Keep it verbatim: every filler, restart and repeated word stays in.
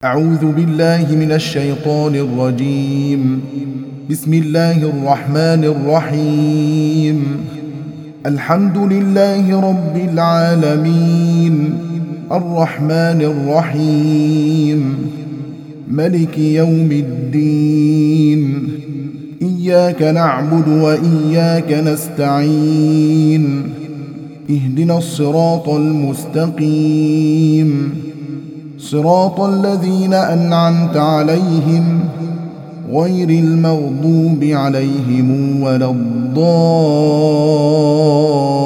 أعوذ بالله من الشيطان الرجيم. بسم الله الرحمن الرحيم. الحمد لله رب العالمين، الرحمن الرحيم، ملك يوم الدين. إياك نعبد وإياك نستعين. اهدنا الصراط المستقيم، صراط الذين أنعمت عليهم غير المغضوب عليهم ولا الضالين.